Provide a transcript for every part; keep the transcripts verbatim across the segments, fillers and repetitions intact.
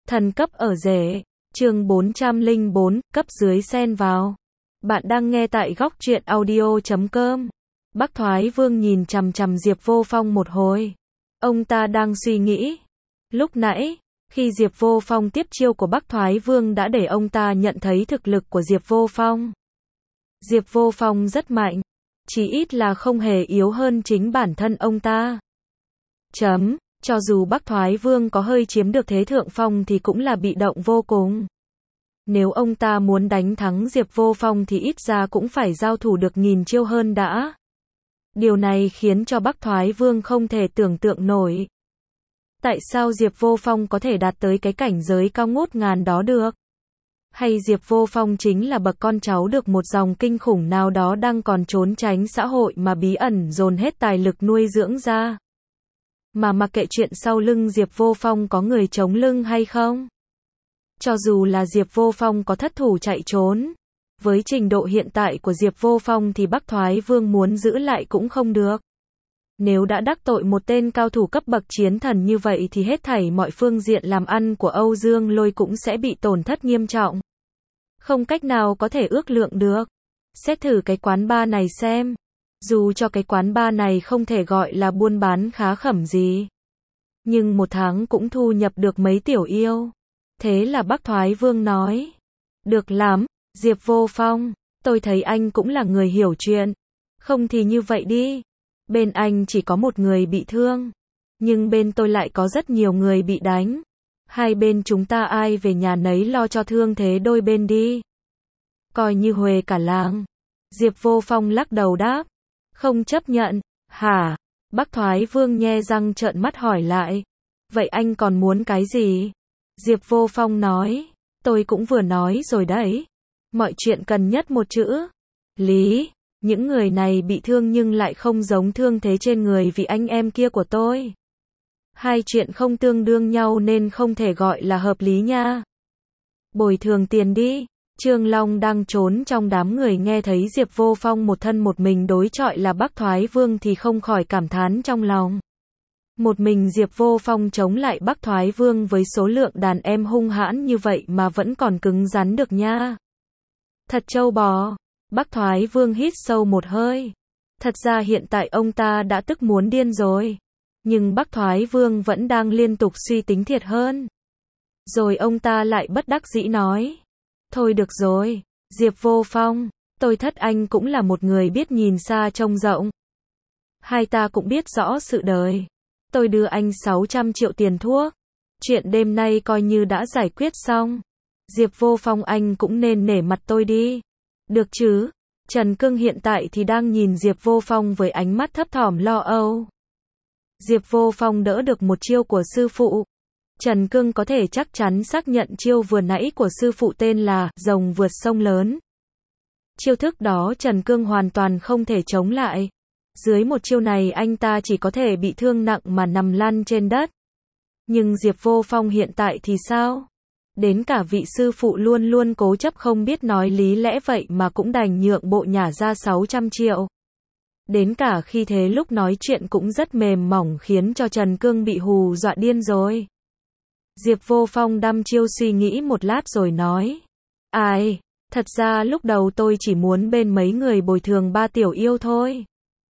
Thần cấp ở rể, chương bốn trăm lẻ bốn, cấp dưới xen vào. Bạn đang nghe tại góc truyện audio chấm com. Bắc Thoái Vương nhìn chằm chằm Diệp Vô Phong một hồi. Ông ta đang suy nghĩ. Lúc nãy, khi Diệp Vô Phong tiếp chiêu của Bắc Thoái Vương đã để ông ta nhận thấy thực lực của Diệp Vô Phong. Diệp Vô Phong rất mạnh, chỉ ít là không hề yếu hơn chính bản thân ông ta. Chấm, cho dù Bắc Thoái Vương có hơi chiếm được thế thượng phong thì cũng là bị động vô cùng. Nếu ông ta muốn đánh thắng Diệp Vô Phong thì ít ra cũng phải giao thủ được nghìn chiêu hơn đã. Điều này khiến cho Bắc Thoái Vương không thể tưởng tượng nổi. Tại sao Diệp Vô Phong có thể đạt tới cái cảnh giới cao ngút ngàn đó được? Hay Diệp Vô Phong chính là bậc con cháu được một dòng kinh khủng nào đó đang còn trốn tránh xã hội mà bí ẩn dồn hết tài lực nuôi dưỡng ra? Mà mặc kệ chuyện sau lưng Diệp Vô Phong có người chống lưng hay không? Cho dù là Diệp Vô Phong có thất thủ chạy trốn, với trình độ hiện tại của Diệp Vô Phong thì Bắc Thoái Vương muốn giữ lại cũng không được. Nếu đã đắc tội một tên cao thủ cấp bậc chiến thần như vậy thì hết thảy mọi phương diện làm ăn của Âu Dương Lôi cũng sẽ bị tổn thất nghiêm trọng. Không cách nào có thể ước lượng được. Xét thử cái quán bar này xem. Dù cho cái quán bar này không thể gọi là buôn bán khá khẩm gì, nhưng một tháng cũng thu nhập được mấy tiểu yêu. Thế là Bắc Thoái Vương nói. Được lắm, Diệp Vô Phong, tôi thấy anh cũng là người hiểu chuyện. Không thì như vậy đi. Bên anh chỉ có một người bị thương, nhưng bên tôi lại có rất nhiều người bị đánh. Hai bên chúng ta ai về nhà nấy lo cho thương thế đôi bên đi. Coi như huề cả làng. Diệp Vô Phong lắc đầu đáp. Không chấp nhận, hả? Bắc Thoái Vương nhe răng trợn mắt hỏi lại. Vậy anh còn muốn cái gì? Diệp Vô Phong nói. Tôi cũng vừa nói rồi đấy. Mọi chuyện cần nhất một chữ. Lý. Những người này bị thương nhưng lại không giống thương thế trên người vì anh em kia của tôi. Hai chuyện không tương đương nhau nên không thể gọi là hợp lý nha. Bồi thường tiền đi. Trương Long đang trốn trong đám người nghe thấy Diệp Vô Phong một thân một mình đối chọi là Bắc Thoái Vương thì không khỏi cảm thán trong lòng. Một mình Diệp Vô Phong chống lại Bắc Thoái Vương với số lượng đàn em hung hãn như vậy mà vẫn còn cứng rắn được nha. Thật trâu bò. Bắc Thoái Vương hít sâu một hơi. Thật ra hiện tại ông ta đã tức muốn điên rồi. Nhưng Bắc Thoái Vương vẫn đang liên tục suy tính thiệt hơn. Rồi ông ta lại bất đắc dĩ nói. Thôi được rồi, Diệp Vô Phong, tôi thất anh cũng là một người biết nhìn xa trông rộng. Hai ta cũng biết rõ sự đời. Tôi đưa anh sáu trăm triệu tiền thuốc. Chuyện đêm nay coi như đã giải quyết xong. Diệp Vô Phong anh cũng nên nể mặt tôi đi. Được chứ? Trần Cương hiện tại thì đang nhìn Diệp Vô Phong với ánh mắt thấp thỏm lo âu. Diệp Vô Phong đỡ được một chiêu của sư phụ. Trần Cương có thể chắc chắn xác nhận chiêu vừa nãy của sư phụ tên là rồng vượt sông lớn. Chiêu thức đó Trần Cương hoàn toàn không thể chống lại. Dưới một chiêu này anh ta chỉ có thể bị thương nặng mà nằm lăn trên đất. Nhưng Diệp Vô Phong hiện tại thì sao? Đến cả vị sư phụ luôn luôn cố chấp không biết nói lý lẽ vậy mà cũng đành nhượng bộ nhả ra sáu trăm triệu. Đến cả khi thế lúc nói chuyện cũng rất mềm mỏng khiến cho Trần Cương bị hù dọa điên rồi. Diệp Vô Phong đăm chiêu suy nghĩ một lát rồi nói. Ai, thật ra lúc đầu tôi chỉ muốn bên mấy người bồi thường ba tiểu yêu thôi.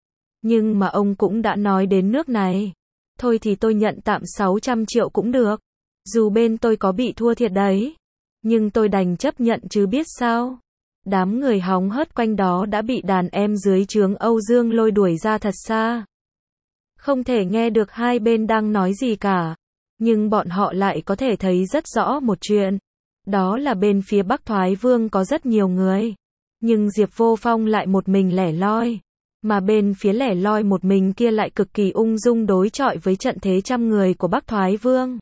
Nhưng mà ông cũng đã nói đến nước này. Thôi thì tôi nhận tạm sáu trăm triệu cũng được. Dù bên tôi có bị thua thiệt đấy. Nhưng tôi đành chấp nhận chứ biết sao. Đám người hóng hớt quanh đó đã bị đàn em dưới trướng Âu Dương Lôi đuổi ra thật xa. Không thể nghe được hai bên đang nói gì cả. Nhưng bọn họ lại có thể thấy rất rõ một chuyện. Đó là bên phía Bắc Thoái Vương có rất nhiều người. Nhưng Diệp Vô Phong lại một mình lẻ loi. Mà bên phía lẻ loi một mình kia lại cực kỳ ung dung đối chọi với trận thế trăm người của Bắc Thoái Vương.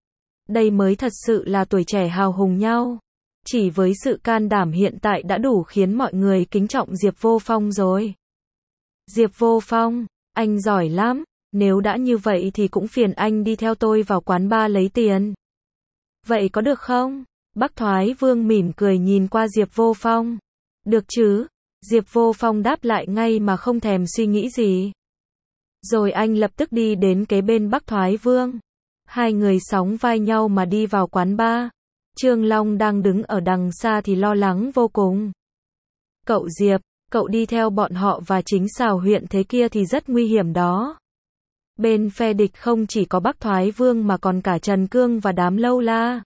Đây mới thật sự là tuổi trẻ hào hùng nhau. Chỉ với sự can đảm hiện tại đã đủ khiến mọi người kính trọng Diệp Vô Phong rồi. Diệp Vô Phong, anh giỏi lắm. Nếu đã như vậy thì cũng phiền anh đi theo tôi vào quán bar lấy tiền. Vậy có được không? Bắc Thoái Vương mỉm cười nhìn qua Diệp Vô Phong. Được chứ? Diệp Vô Phong đáp lại ngay mà không thèm suy nghĩ gì. Rồi anh lập tức đi đến kế bên Bắc Thoái Vương. Hai người sóng vai nhau mà đi vào quán bar. Trương Long đang đứng ở đằng xa thì lo lắng vô cùng. Cậu Diệp, cậu đi theo bọn họ và chính xào huyện thế kia thì rất nguy hiểm đó. Bên phe địch không chỉ có Bắc Thoái Vương mà còn cả Trần Cương và đám lâu la.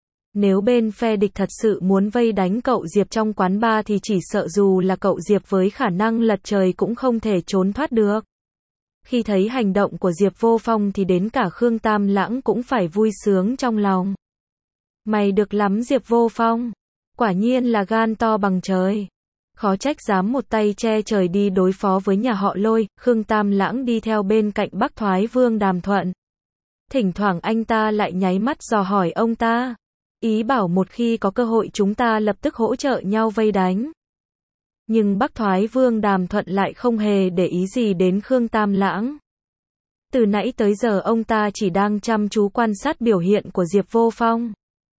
Nếu bên phe địch thật sự muốn vây đánh cậu Diệp trong quán bar thì chỉ sợ dù là cậu Diệp với khả năng lật trời cũng không thể trốn thoát được. Khi thấy hành động của Diệp Vô Phong thì đến cả Khương Tam Lãng cũng phải vui sướng trong lòng. Mày được lắm Diệp Vô Phong. Quả nhiên là gan to bằng trời. Khó trách dám một tay che trời đi đối phó với nhà họ Lôi. Khương Tam Lãng đi theo bên cạnh Bắc Thoái Vương Đàm Thuận. Thỉnh thoảng anh ta lại nháy mắt dò hỏi ông ta. Ý bảo một khi có cơ hội chúng ta lập tức hỗ trợ nhau vây đánh. Nhưng Bắc Thoái Vương Đàm Thuận lại không hề để ý gì đến Khương Tam Lãng. Từ nãy tới giờ ông ta chỉ đang chăm chú quan sát biểu hiện của Diệp Vô Phong.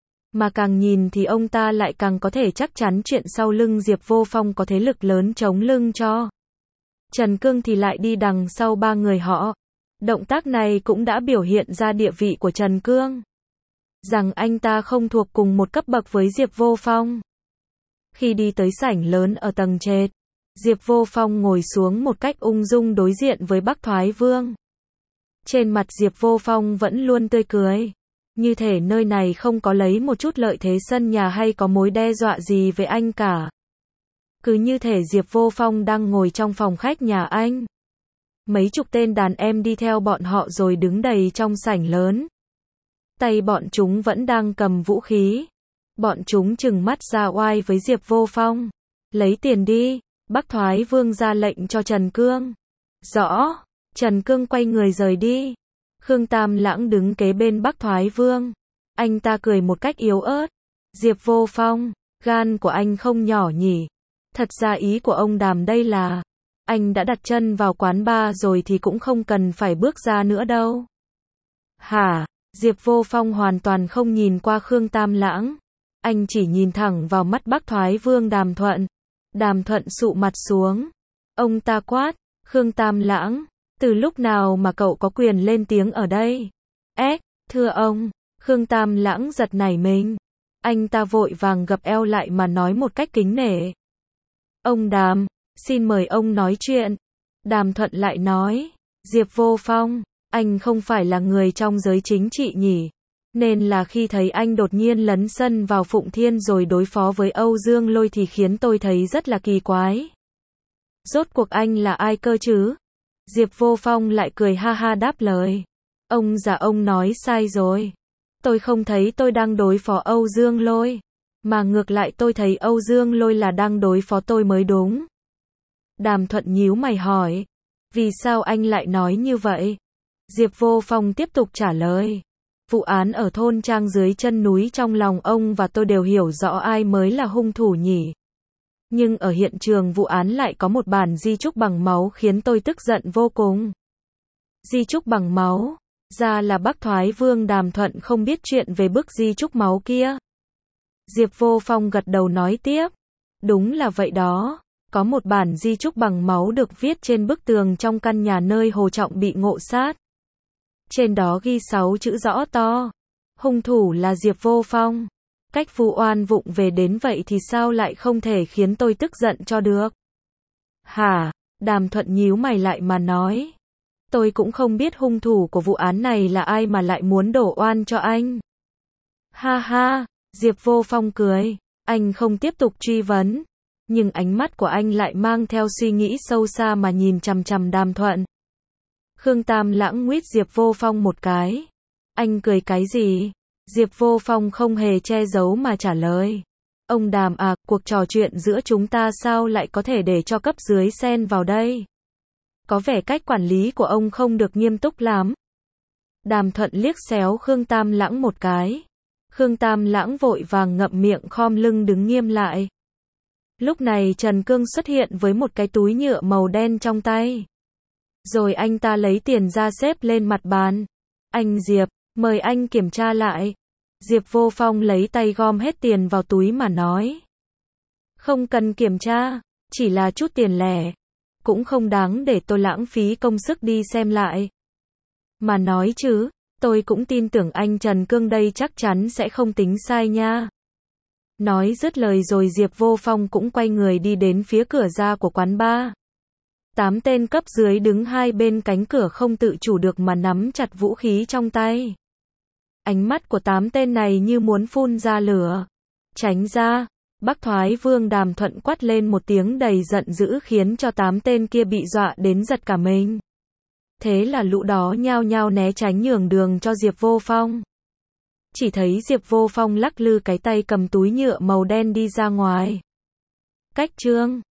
Mà càng nhìn thì ông ta lại càng có thể chắc chắn chuyện sau lưng Diệp Vô Phong có thế lực lớn chống lưng cho. Trần Cương thì lại đi đằng sau ba người họ. Động tác này cũng đã biểu hiện ra địa vị của Trần Cương. Rằng anh ta không thuộc cùng một cấp bậc với Diệp Vô Phong. Khi đi tới sảnh lớn ở tầng trệt, Diệp Vô Phong ngồi xuống một cách ung dung đối diện với Bắc Thoái Vương. Trên mặt Diệp Vô Phong vẫn luôn tươi cười. Như thể nơi này không có lấy một chút lợi thế sân nhà hay có mối đe dọa gì với anh cả. Cứ như thể Diệp Vô Phong đang ngồi trong phòng khách nhà anh. Mấy chục tên đàn em đi theo bọn họ rồi đứng đầy trong sảnh lớn. Tay bọn chúng vẫn đang cầm vũ khí. Bọn chúng trừng mắt ra oai với Diệp Vô Phong. Lấy tiền đi. Bắc Thoái Vương ra lệnh cho Trần Cương. Rõ. Trần Cương quay người rời đi. Khương Tam Lãng đứng kế bên Bắc Thoái Vương. Anh ta cười một cách yếu ớt. Diệp Vô Phong, gan của anh không nhỏ nhỉ. Thật ra ý của ông Đàm đây là, anh đã đặt chân vào quán bar rồi thì cũng không cần phải bước ra nữa đâu. Hả? Diệp Vô Phong hoàn toàn không nhìn qua Khương Tam Lãng. Anh chỉ nhìn thẳng vào mắt Bắc Thoái Vương Đàm Thuận. Đàm Thuận sụ mặt xuống. Ông ta quát, Khương Tam Lãng, từ lúc nào mà cậu có quyền lên tiếng ở đây? Ếch, thưa ông. Khương Tam Lãng giật nảy mình. Anh ta vội vàng gập eo lại mà nói một cách kính nể. Ông Đàm, xin mời ông nói chuyện. Đàm Thuận lại nói, Diệp Vô Phong, anh không phải là người trong giới chính trị nhỉ? Nên là khi thấy anh đột nhiên lấn sân vào Phụng Thiên rồi đối phó với Âu Dương Lôi thì khiến tôi thấy rất là kỳ quái. Rốt cuộc anh là ai cơ chứ? Diệp Vô Phong lại cười ha ha đáp lời. Ông già ông nói sai rồi. Tôi không thấy tôi đang đối phó Âu Dương Lôi. Mà ngược lại tôi thấy Âu Dương Lôi là đang đối phó tôi mới đúng. Đàm Thuận nhíu mày hỏi. Vì sao anh lại nói như vậy? Diệp Vô Phong tiếp tục trả lời. Vụ án ở thôn Trang dưới chân núi trong lòng ông và tôi đều hiểu rõ ai mới là hung thủ nhỉ. Nhưng ở hiện trường vụ án lại có một bản di chúc bằng máu khiến tôi tức giận vô cùng. Di chúc bằng máu? Ra là Bắc Thoái Vương Đàm Thuận không biết chuyện về bức di chúc máu kia. Diệp Vô Phong gật đầu nói tiếp. Đúng là vậy đó. Có một bản di chúc bằng máu được viết trên bức tường trong căn nhà nơi Hồ Trọng bị ngộ sát. Trên đó ghi sáu chữ rõ to. Hung thủ là Diệp Vô Phong. Cách vu oan vụng về đến vậy thì sao lại không thể khiến tôi tức giận cho được? Hả? Đàm Thuận nhíu mày lại mà nói. Tôi cũng không biết hung thủ của vụ án này là ai mà lại muốn đổ oan cho anh. Ha ha, Diệp Vô Phong cười. Anh không tiếp tục truy vấn. Nhưng ánh mắt của anh lại mang theo suy nghĩ sâu xa mà nhìn chằm chằm Đàm Thuận. Khương Tam Lãng nguyết Diệp Vô Phong một cái. Anh cười cái gì? Diệp Vô Phong không hề che giấu mà trả lời. Ông Đàm à, cuộc trò chuyện giữa chúng ta sao lại có thể để cho cấp dưới xen vào đây? Có vẻ cách quản lý của ông không được nghiêm túc lắm. Đàm Thuận liếc xéo Khương Tam Lãng một cái. Khương Tam Lãng vội vàng ngậm miệng khom lưng đứng nghiêm lại. Lúc này Trần Cương xuất hiện với một cái túi nhựa màu đen trong tay. Rồi anh ta lấy tiền ra xếp lên mặt bàn. Anh Diệp, mời anh kiểm tra lại. Diệp Vô Phong lấy tay gom hết tiền vào túi mà nói. Không cần kiểm tra, chỉ là chút tiền lẻ. Cũng không đáng để tôi lãng phí công sức đi xem lại. Mà nói chứ, Tôi cũng tin tưởng anh Trần Cương đây chắc chắn sẽ không tính sai nha. Nói dứt lời rồi Diệp Vô Phong cũng quay người đi đến phía cửa ra của quán bar. Tám tên cấp dưới đứng hai bên cánh cửa không tự chủ được mà nắm chặt vũ khí trong tay. Ánh mắt của tám tên này như muốn phun ra lửa. Tránh ra, Bắc Thoái Vương Đàm Thuận quát lên một tiếng đầy giận dữ khiến cho tám tên kia bị dọa đến giật cả mình. Thế là lũ đó nhao nhao né tránh nhường đường cho Diệp Vô Phong. Chỉ thấy Diệp Vô Phong lắc lư cái tay cầm túi nhựa màu đen đi ra ngoài. Cách chương